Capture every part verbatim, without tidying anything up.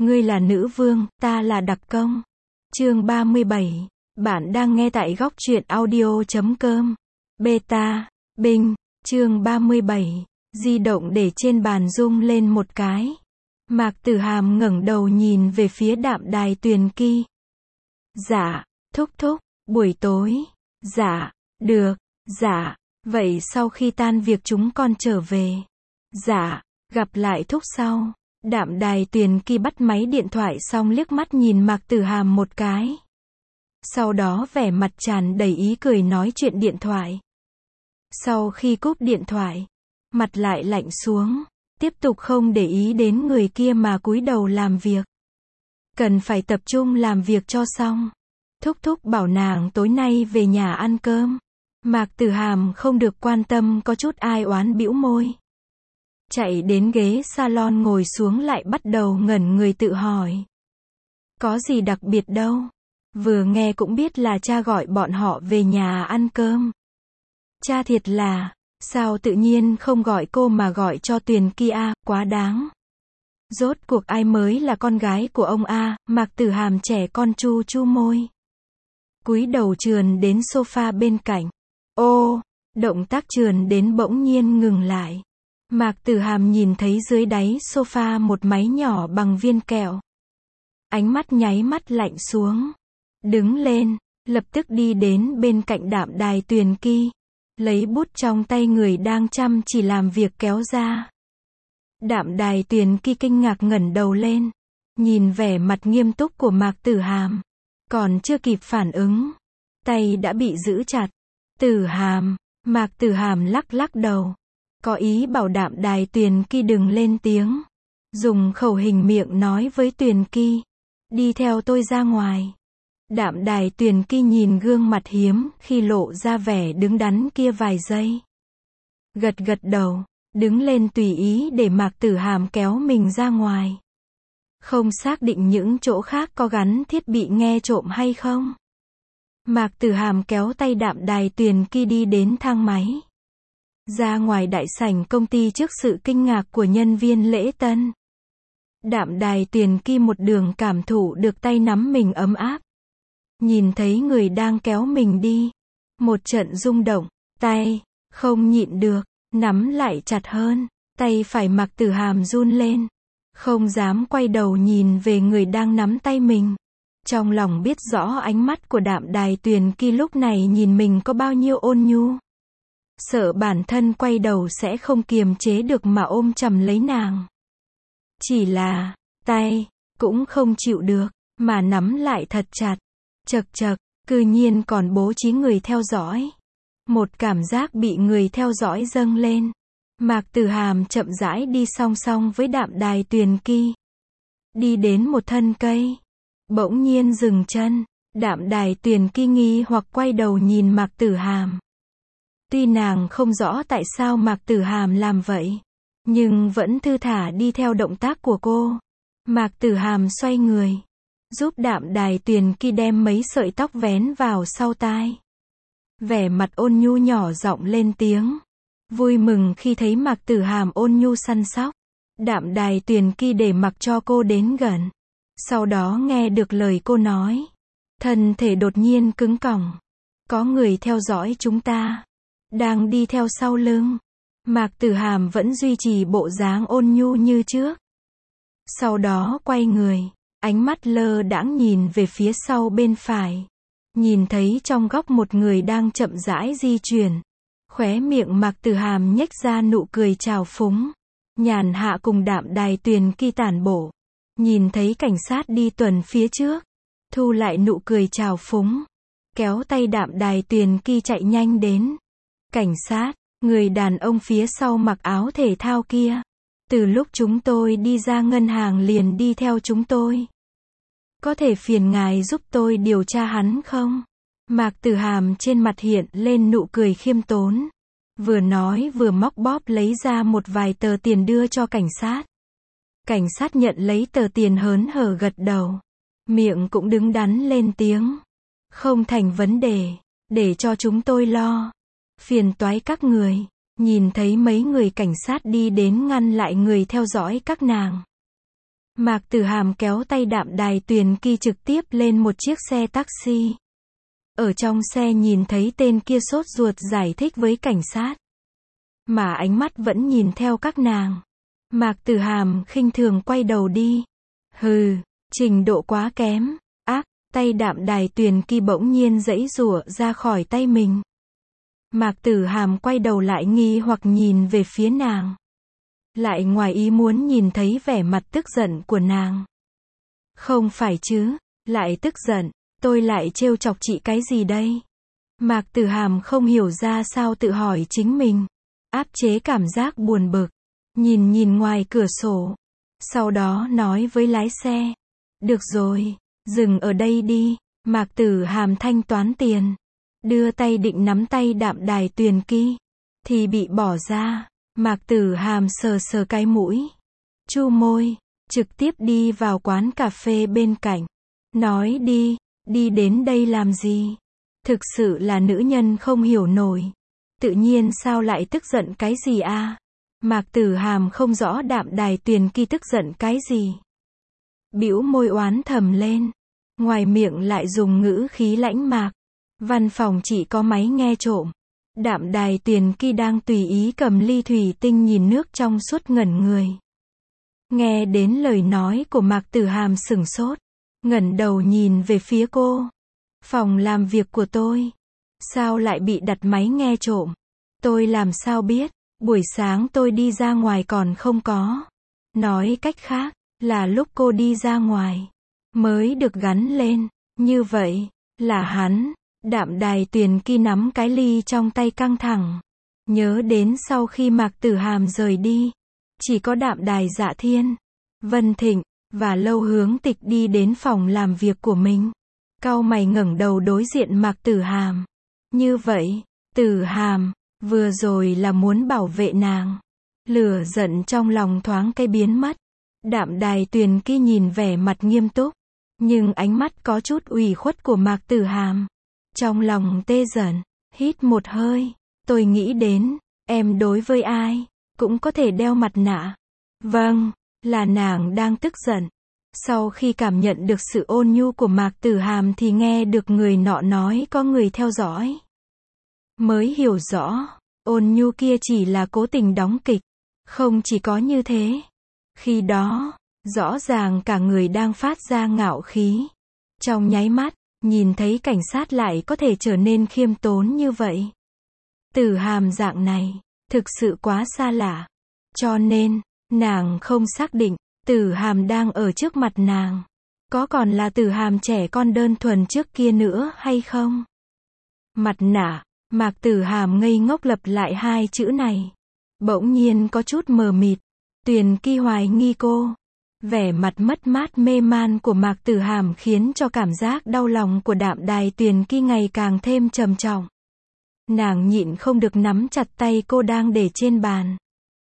Ngươi là nữ vương, ta là đặc công. Chương ba mươi bảy. Bạn đang nghe tại góc truyện audio chấm com. Beta, Binh, chương ba mươi bảy. Di động để trên bàn rung lên một cái. Mạc Tử Hàm ngẩng đầu nhìn về phía Đạm Đài Tuyền Ki. Dạ, thúc thúc, buổi tối. Dạ, được, dạ, vậy sau khi tan việc chúng con trở về. Dạ, gặp lại thúc sau. Đạm Đài Tuyền Ki bắt máy điện thoại xong liếc mắt nhìn Mạc Tử Hàm một cái. Sau đó vẻ mặt tràn đầy ý cười nói chuyện điện thoại. Sau khi cúp điện thoại, mặt lại lạnh xuống, tiếp tục không để ý đến người kia mà cúi đầu làm việc. Cần phải tập trung làm việc cho xong. Thúc thúc bảo nàng tối nay về nhà ăn cơm. Mạc Tử Hàm không được quan tâm có chút ai oán bĩu môi. Chạy đến ghế salon ngồi xuống lại bắt đầu ngẩn người tự hỏi. Có gì đặc biệt đâu. Vừa nghe cũng biết là cha gọi bọn họ về nhà ăn cơm. Cha thiệt là, sao tự nhiên không gọi cô mà gọi cho Tuyền Ki a, quá đáng. Rốt cuộc ai mới là con gái của ông a? Mạc Tử Hàm trẻ con chu chu môi. Cúi đầu trườn đến sofa bên cạnh. Ô, động tác trườn đến bỗng nhiên ngừng lại. Mạc Tử Hàm nhìn thấy dưới đáy sofa một máy nhỏ bằng viên kẹo. Ánh mắt nháy mắt lạnh xuống. Đứng lên, lập tức đi đến bên cạnh Đạm Đài Tuyền Ki. Lấy bút trong tay người đang chăm chỉ làm việc kéo ra. Đạm Đài Tuyền Ki kinh ngạc ngẩng đầu lên. Nhìn vẻ mặt nghiêm túc của Mạc Tử Hàm. Còn chưa kịp phản ứng. Tay đã bị giữ chặt. Tử Hàm, Mạc Tử Hàm lắc lắc đầu. Có ý bảo Đạm Đài Tuyền Ki đừng lên tiếng. Dùng khẩu hình miệng nói với Tuyền Ki. Đi theo tôi ra ngoài. Đạm Đài Tuyền Ki nhìn gương mặt hiếm khi lộ ra vẻ đứng đắn kia vài giây. Gật gật đầu, đứng lên tùy ý để Mạc Tử Hàm kéo mình ra ngoài. Không xác định những chỗ khác có gắn thiết bị nghe trộm hay không. Mạc Tử Hàm kéo tay Đạm Đài Tuyền Ki đi đến thang máy. Ra ngoài đại sảnh công ty trước sự kinh ngạc của nhân viên lễ tân. Đạm Đài Tuyền Ki một đường cảm thụ được tay nắm mình ấm áp. Nhìn thấy người đang kéo mình đi. Một trận rung động, tay, không nhịn được, nắm lại chặt hơn. Tay phải Mạc Tử Hàm run lên. Không dám quay đầu nhìn về người đang nắm tay mình. Trong lòng biết rõ ánh mắt của Đạm Đài Tuyền Ki lúc này nhìn mình có bao nhiêu ôn nhu. Sợ bản thân quay đầu sẽ không kiềm chế được mà ôm chầm lấy nàng. Chỉ là, tay, cũng không chịu được, mà nắm lại thật chặt. Chật chật, cư nhiên còn bố trí người theo dõi. Một cảm giác bị người theo dõi dâng lên. Mạc Tử Hàm chậm rãi đi song song với Đạm Đài Tuyền Ki. Đi đến một thân cây. Bỗng nhiên dừng chân. Đạm Đài Tuyền Ki nghi hoặc quay đầu nhìn Mạc Tử Hàm. Tuy nàng không rõ tại sao Mạc Tử Hàm làm vậy, nhưng vẫn thư thả đi theo động tác của cô. Mạc Tử Hàm xoay người, giúp Đạm Đài Tuyền Ki đem mấy sợi tóc vén vào sau tai. Vẻ mặt ôn nhu nhỏ giọng lên tiếng. Vui mừng khi thấy Mạc Tử Hàm ôn nhu săn sóc. Đạm Đài Tuyền Ki để mặc cho cô đến gần. Sau đó nghe được lời cô nói. Thân thể đột nhiên cứng cỏng. Có người theo dõi chúng ta. Đang đi theo sau lưng. Mạc Tử Hàm vẫn duy trì bộ dáng ôn nhu như trước. Sau đó quay người. Ánh mắt lơ đãng nhìn về phía sau bên phải. Nhìn thấy trong góc một người đang chậm rãi di chuyển. Khóe miệng Mạc Tử Hàm nhếch ra nụ cười trào phúng. Nhàn hạ cùng Đạm Đài Tuyền Ki tản bộ. Nhìn thấy cảnh sát đi tuần phía trước. Thu lại nụ cười trào phúng. Kéo tay Đạm Đài Tuyền Ki chạy nhanh đến. Cảnh sát, người đàn ông phía sau mặc áo thể thao kia. Từ lúc chúng tôi đi ra ngân hàng liền đi theo chúng tôi. Có thể phiền ngài giúp tôi điều tra hắn không? Mạc Tử Hàm trên mặt hiện lên nụ cười khiêm tốn. Vừa nói vừa móc bóp lấy ra một vài tờ tiền đưa cho cảnh sát. Cảnh sát nhận lấy tờ tiền hớn hở gật đầu. Miệng cũng đứng đắn lên tiếng. Không thành vấn đề, để cho chúng tôi lo. Phiền toái các người. Nhìn thấy mấy người cảnh sát đi đến ngăn lại người theo dõi các nàng. Mạc Tử Hàm kéo tay Đạm Đài Tuyền Ki trực tiếp lên một chiếc xe taxi. Ở trong xe nhìn thấy tên kia sốt ruột giải thích với cảnh sát. Mà ánh mắt vẫn nhìn theo các nàng. Mạc Tử Hàm khinh thường quay đầu đi. Hừ, trình độ quá kém. Ác, tay Đạm Đài Tuyền Ki bỗng nhiên giãy giụa ra khỏi tay mình. Mạc Tử Hàm quay đầu lại nghi hoặc nhìn về phía nàng. Lại ngoài ý muốn nhìn thấy vẻ mặt tức giận của nàng. Không phải chứ, lại tức giận, tôi lại trêu chọc chị cái gì đây? Mạc Tử Hàm không hiểu ra sao tự hỏi chính mình. Áp chế cảm giác buồn bực. Nhìn nhìn ngoài cửa sổ. Sau đó nói với lái xe. Được rồi, dừng ở đây đi. Mạc Tử Hàm thanh toán tiền. Đưa tay định nắm tay Đạm Đài Tuyền Ki. Thì bị bỏ ra. Mạc Tử Hàm sờ sờ cái mũi. Chu môi. Trực tiếp đi vào quán cà phê bên cạnh. Nói đi, đi đến đây làm gì? Thực sự là nữ nhân không hiểu nổi. Tự nhiên sao lại tức giận cái gì a? Mạc Tử Hàm không rõ Đạm Đài Tuyền Ki tức giận cái gì. Bĩu môi oán thầm lên. Ngoài miệng lại dùng ngữ khí lãnh mạc. Văn phòng chỉ có máy nghe trộm. Đạm Đài Tuyền Ki đang tùy ý cầm ly thủy tinh nhìn nước trong suốt ngẩn người. Nghe đến lời nói của Mạc Tử Hàm sửng sốt. Ngẩng đầu nhìn về phía cô. Phòng làm việc của tôi. Sao lại bị đặt máy nghe trộm? Tôi làm sao biết? Buổi sáng tôi đi ra ngoài còn không có. Nói cách khác, là lúc cô đi ra ngoài. Mới được gắn lên. Như vậy, là hắn. Đạm Đài Tuyền Ki nắm cái ly trong tay căng thẳng. Nhớ đến sau khi Mạc Tử Hàm rời đi. Chỉ có Đạm Đài Dạ Thiên, Vân Thịnh, và Lâu Hướng Tịch đi đến phòng làm việc của mình. Cau mày ngẩng đầu đối diện Mạc Tử Hàm. Như vậy, Tử Hàm, vừa rồi là muốn bảo vệ nàng. Lửa giận trong lòng thoáng cái biến mất. Đạm Đài Tuyền Ki nhìn vẻ mặt nghiêm túc. Nhưng ánh mắt có chút ủy khuất của Mạc Tử Hàm. Trong lòng tê dần, hít một hơi. Tôi nghĩ đến, em đối với ai, cũng có thể đeo mặt nạ. Vâng, là nàng đang tức giận. Sau khi cảm nhận được sự ôn nhu của Mạc Tử Hàm thì nghe được người nọ nói có người theo dõi. Mới hiểu rõ, ôn nhu kia chỉ là cố tình đóng kịch. Không chỉ có như thế. Khi đó, rõ ràng cả người đang phát ra ngạo khí. Trong nháy mắt, nhìn thấy cảnh sát lại có thể trở nên khiêm tốn như vậy. Tử Hàm dạng này, thực sự quá xa lạ. Cho nên, nàng không xác định, Tử Hàm đang ở trước mặt nàng. Có còn là Tử Hàm trẻ con đơn thuần trước kia nữa hay không? Mặt nạ, Mạc Tử Hàm ngây ngốc lặp lại hai chữ này. Bỗng nhiên có chút mờ mịt. Tuyền Ki hoài nghi cô. Vẻ mặt mất mát mê man của Mạc Tử Hàm khiến cho cảm giác đau lòng của Đạm Đài Tuyền Ki ngày càng thêm trầm trọng. Nàng nhịn không được nắm chặt tay cô đang để trên bàn.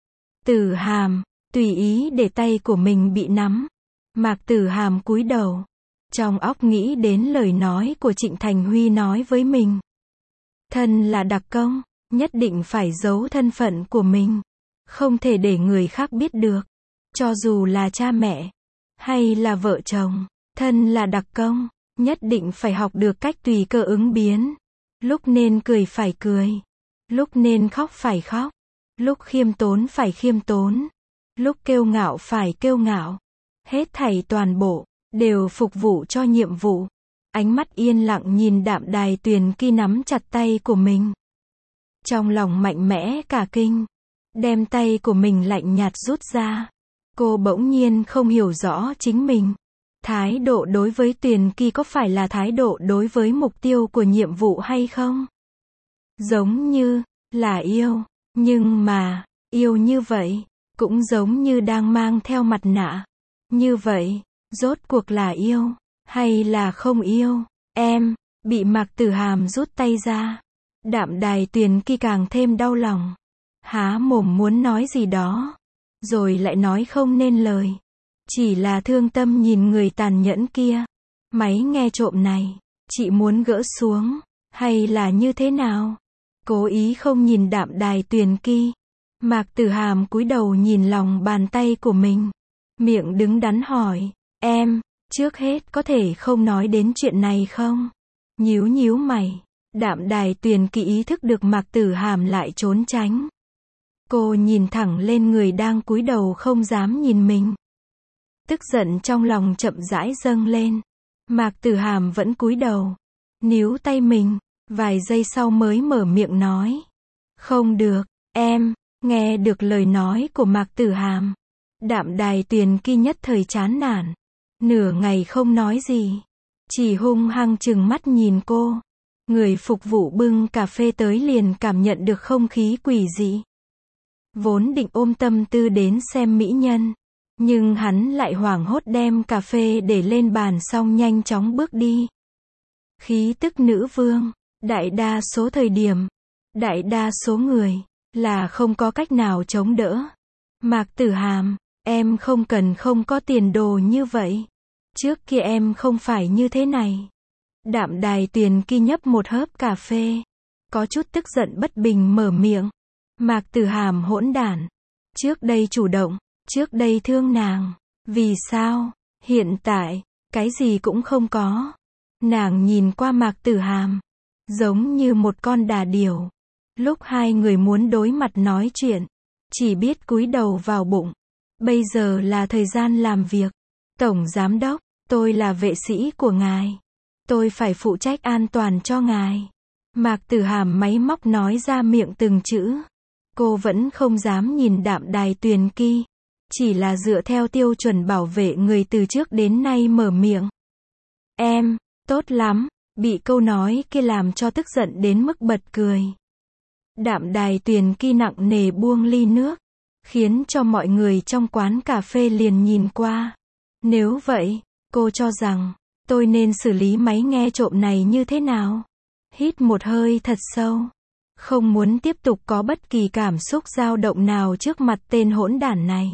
Tử Hàm, tùy ý để tay của mình bị nắm. Mạc Tử Hàm cúi đầu. Trong óc nghĩ đến lời nói của Trịnh Thành Huy nói với mình. Thân là đặc công, nhất định phải giấu thân phận của mình. Không thể để người khác biết được. Cho dù là cha mẹ, hay là vợ chồng, thân là đặc công, nhất định phải học được cách tùy cơ ứng biến. Lúc nên cười phải cười. Lúc nên khóc phải khóc. Lúc khiêm tốn phải khiêm tốn. Lúc kiêu ngạo phải kiêu ngạo. Hết thảy toàn bộ, đều phục vụ cho nhiệm vụ. Ánh mắt yên lặng nhìn Đạm Đài Tuyền Ki nắm chặt tay của mình. Trong lòng mạnh mẽ cả kinh. Đem tay của mình lạnh nhạt rút ra. Cô bỗng nhiên không hiểu rõ chính mình. Thái độ đối với Tuyền Ki có phải là thái độ đối với mục tiêu của nhiệm vụ hay không? Giống như là yêu, nhưng mà, yêu như vậy, cũng giống như đang mang theo mặt nạ. Như vậy, rốt cuộc là yêu, hay là không yêu? Em, bị Mạc Tử Hàm rút tay ra. Đạm Đài Tuyền Ki càng thêm đau lòng. Há mồm muốn nói gì đó. Rồi lại nói không nên lời. Chỉ là thương tâm nhìn người tàn nhẫn kia. Máy nghe trộm này, chị muốn gỡ xuống, hay là như thế nào? Cố ý không nhìn Đạm Đài Tuyền Ki. Mạc Tử Hàm cúi đầu nhìn lòng bàn tay của mình. miệng đứng đắn hỏi, em, trước hết có thể không nói đến chuyện này không? Nhíu nhíu mày, Đạm Đài Tuyền Kỳ ý thức được Mạc Tử Hàm lại trốn tránh. Cô nhìn thẳng lên người đang cúi đầu không dám nhìn mình. Tức giận trong lòng chậm rãi dâng lên. Mạc Tử Hàm vẫn cúi đầu, níu tay mình, vài giây sau mới mở miệng nói. Không được, em, nghe được lời nói của Mạc Tử Hàm. Đạm Đài Tuyền Kỳ nhất thời chán nản. Nửa ngày không nói gì. Chỉ hung hăng trừng mắt nhìn cô. Người phục vụ bưng cà phê tới liền cảm nhận được không khí quỷ dị. Vốn định ôm tâm tư đến xem mỹ nhân. Nhưng hắn lại hoảng hốt đem cà phê để lên bàn xong nhanh chóng bước đi. Khí tức nữ vương, đại đa số thời điểm, đại đa số người, là không có cách nào chống đỡ. Mạc Tử Hàm, em không cần không có tiền đồ như vậy. Trước kia em không phải như thế này. Đạm Đài Tuyền Kỳ nhấp một hớp cà phê. Có chút tức giận bất bình mở miệng. Mạc Tử Hàm hỗn đản. Trước đây chủ động, trước đây thương nàng. Vì sao? Hiện tại, cái gì cũng không có. Nàng nhìn qua Mạc Tử Hàm. Giống như một con đà điểu. Lúc hai người muốn đối mặt nói chuyện. Chỉ biết cúi đầu vào bụng. Bây giờ là thời gian làm việc. Tổng Giám Đốc, tôi là vệ sĩ của ngài. Tôi phải phụ trách an toàn cho ngài. Mạc Tử Hàm máy móc nói ra miệng từng chữ. Cô vẫn không dám nhìn Đạm Đài Tuyền Kỳ. Chỉ là dựa theo tiêu chuẩn bảo vệ người từ trước đến nay mở miệng. Em, tốt lắm, bị câu nói kia làm cho tức giận đến mức bật cười. Đạm Đài Tuyền Kỳ nặng nề buông ly nước. Khiến cho mọi người trong quán cà phê liền nhìn qua. Nếu vậy, cô cho rằng, tôi nên xử lý máy nghe trộm này như thế nào? Hít một hơi thật sâu. Không muốn tiếp tục có bất kỳ cảm xúc dao động nào trước mặt tên hỗn đản này.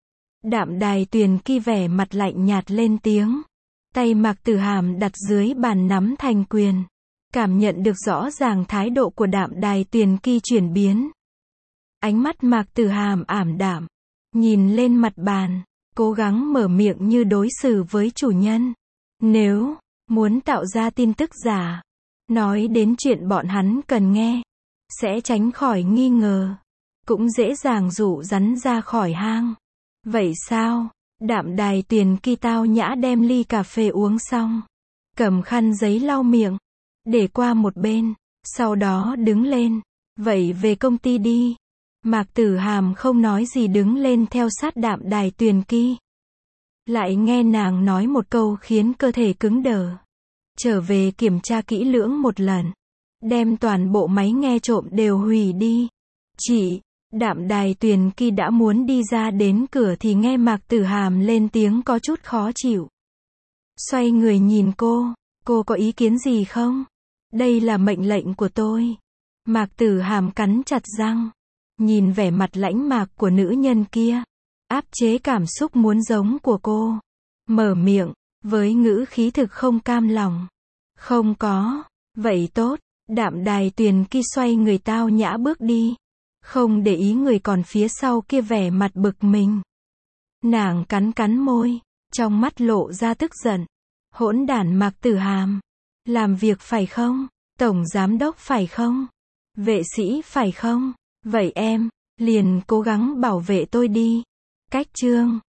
Đạm Đài Tuyền Kỳ vẻ mặt lạnh nhạt lên tiếng. Tay Mạc Tử Hàm đặt dưới bàn nắm thành quyền. Cảm nhận được rõ ràng thái độ của Đạm Đài Tuyền Kỳ chuyển biến. Ánh mắt Mạc Tử Hàm ảm đạm. Nhìn lên mặt bàn. Cố gắng mở miệng như đối xử với chủ nhân. Nếu muốn tạo ra tin tức giả. Nói đến chuyện bọn hắn cần nghe. Sẽ tránh khỏi nghi ngờ. Cũng dễ dàng dụ rắn ra khỏi hang. Vậy sao? Đạm Đài Tuyền Kỳ tao nhã đem ly cà phê uống xong. Cầm khăn giấy lau miệng. Để qua một bên. Sau đó đứng lên. Vậy về công ty đi. Mạc Tử Hàm không nói gì đứng lên theo sát Đạm Đài Tuyền Kỳ. Lại nghe nàng nói một câu khiến cơ thể cứng đờ. Trở về kiểm tra kỹ lưỡng một lần. Đem toàn bộ máy nghe trộm đều hủy đi. Chị, Đạm Đài Tuyền Kỳ đã muốn đi ra đến cửa thì nghe Mạc Tử Hàm lên tiếng có chút khó chịu. Xoay người nhìn cô, cô có ý kiến gì không? Đây là mệnh lệnh của tôi. Mạc Tử Hàm cắn chặt răng. Nhìn vẻ mặt lãnh mạc của nữ nhân kia. Áp chế cảm xúc muốn giống của cô. Mở miệng, với ngữ khí thực không cam lòng. Không có, vậy tốt. Đạm Đài Tuyền Kỳ xoay người tao nhã bước đi. Không để ý người còn phía sau kia vẻ mặt bực mình. Nàng cắn cắn môi. Trong mắt lộ ra tức giận. Hỗn đản Mạc Tử Hàm. Làm việc phải không? Tổng Giám Đốc phải không? Vệ sĩ phải không? Vậy em, liền cố gắng bảo vệ tôi đi. Cách chương